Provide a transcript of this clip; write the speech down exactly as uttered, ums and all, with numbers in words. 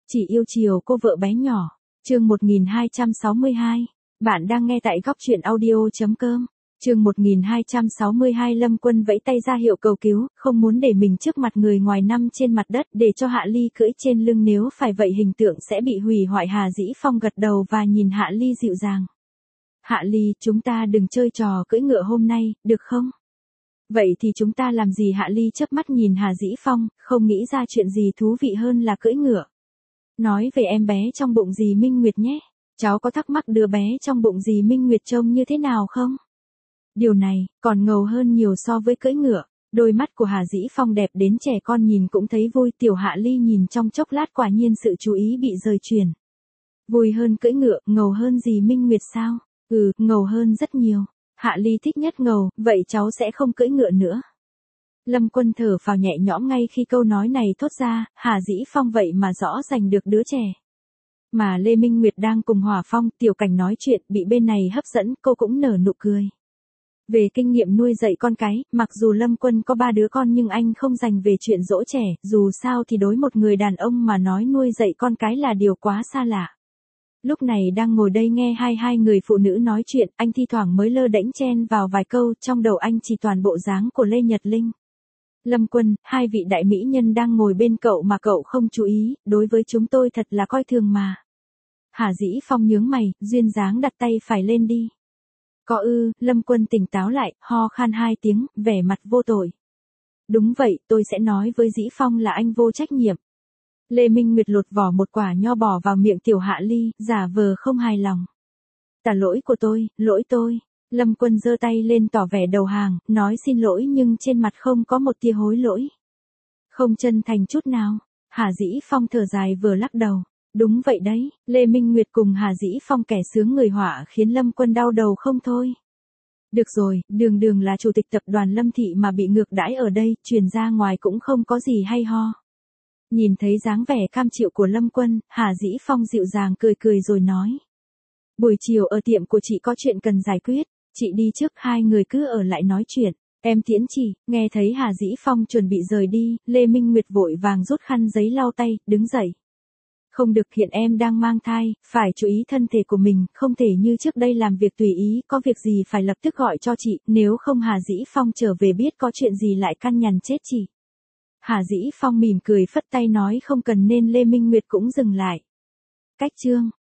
Chị yêu chiều cô vợ bé nhỏ. Chương một nghìn hai trăm sáu mươi hai. Bạn đang nghe tại góc truyện audio.com. Chương một nghìn hai trăm sáu mươi hai. Lâm Quân vẫy tay ra hiệu cầu cứu, không muốn để mình trước mặt người ngoài nằm trên mặt đất để cho Hạ Ly cưỡi trên lưng, nếu phải vậy hình tượng sẽ bị hủy hoại. Hà Dĩ Phong gật đầu và nhìn Hạ Ly dịu dàng. Hạ Ly, chúng ta đừng chơi trò cưỡi ngựa hôm nay, được không? Vậy thì chúng ta làm gì? Hạ Ly chớp mắt nhìn Hà Dĩ Phong, không nghĩ ra chuyện gì thú vị hơn là cưỡi ngựa. Nói về em bé trong bụng dì Minh Nguyệt nhé. Cháu có thắc mắc đứa bé trong bụng dì Minh Nguyệt trông như thế nào không? Điều này, còn ngầu hơn nhiều so với cưỡi ngựa. Đôi mắt của Hà Dĩ Phong đẹp đến trẻ con nhìn cũng thấy vui. Tiểu Hạ Ly nhìn trong chốc lát, quả nhiên sự chú ý bị rời chuyển. Vui hơn cưỡi ngựa, ngầu hơn dì Minh Nguyệt sao? Ừ, ngầu hơn rất nhiều. Hạ Ly thích nhất ngầu, vậy cháu sẽ không cưỡi ngựa nữa. Lâm Quân thở phào nhẹ nhõm ngay khi câu nói này thốt ra. Hà Dĩ Phong vậy mà rõ rành được đứa trẻ. Mà Lê Minh Nguyệt đang cùng Hòa Phong, Tiểu Cảnh nói chuyện, bị bên này hấp dẫn, cô cũng nở nụ cười. Về kinh nghiệm nuôi dạy con cái, mặc dù Lâm Quân có ba đứa con nhưng anh không dành về chuyện dỗ trẻ, dù sao thì đối một người đàn ông mà nói nuôi dạy con cái là điều quá xa lạ. Lúc này đang ngồi đây nghe hai hai người phụ nữ nói chuyện, anh thi thoảng mới lơ đễnh chen vào vài câu, trong đầu anh chỉ toàn bộ dáng của Lê Nhật Linh. Lâm Quân, hai vị đại mỹ nhân đang ngồi bên cậu mà cậu không chú ý, đối với chúng tôi thật là coi thường mà. Hà Dĩ Phong nhướng mày, duyên dáng đặt tay phải lên đi. Có ư? Lâm Quân tỉnh táo lại, ho khan hai tiếng, vẻ mặt vô tội. Đúng vậy, tôi sẽ nói với Dĩ Phong là anh vô trách nhiệm. Lê Minh Nguyệt lột vỏ một quả nho bỏ vào miệng Tiểu Hạ Ly, giả vờ không hài lòng. Là lỗi của tôi, lỗi tôi. Lâm Quân giơ tay lên tỏ vẻ đầu hàng, nói xin lỗi nhưng trên mặt không có một tia hối lỗi. Không chân thành chút nào. Hà Dĩ Phong thở dài vừa lắc đầu. Đúng vậy đấy, Lê Minh Nguyệt cùng Hà Dĩ Phong kẻ sướng người họa khiến Lâm Quân đau đầu không thôi. Được rồi, đường đường là chủ tịch tập đoàn Lâm Thị mà bị ngược đãi ở đây, truyền ra ngoài cũng không có gì hay ho. Nhìn thấy dáng vẻ cam chịu của Lâm Quân, Hà Dĩ Phong dịu dàng cười cười rồi nói. Buổi chiều ở tiệm của chị có chuyện cần giải quyết, chị đi trước, hai người cứ ở lại nói chuyện. Em tiễn chị. Nghe thấy Hà Dĩ Phong chuẩn bị rời đi, Lê Minh Nguyệt vội vàng rút khăn giấy lau tay, đứng dậy. Không được, hiện em đang mang thai, phải chú ý thân thể của mình, không thể như trước đây làm việc tùy ý, có việc gì phải lập tức gọi cho chị, nếu không Hà Dĩ Phong trở về biết có chuyện gì lại căn nhằn chết chị. Hà Dĩ Phong mỉm cười phất tay nói không cần, nên Lê Minh Nguyệt cũng dừng lại. Cách chương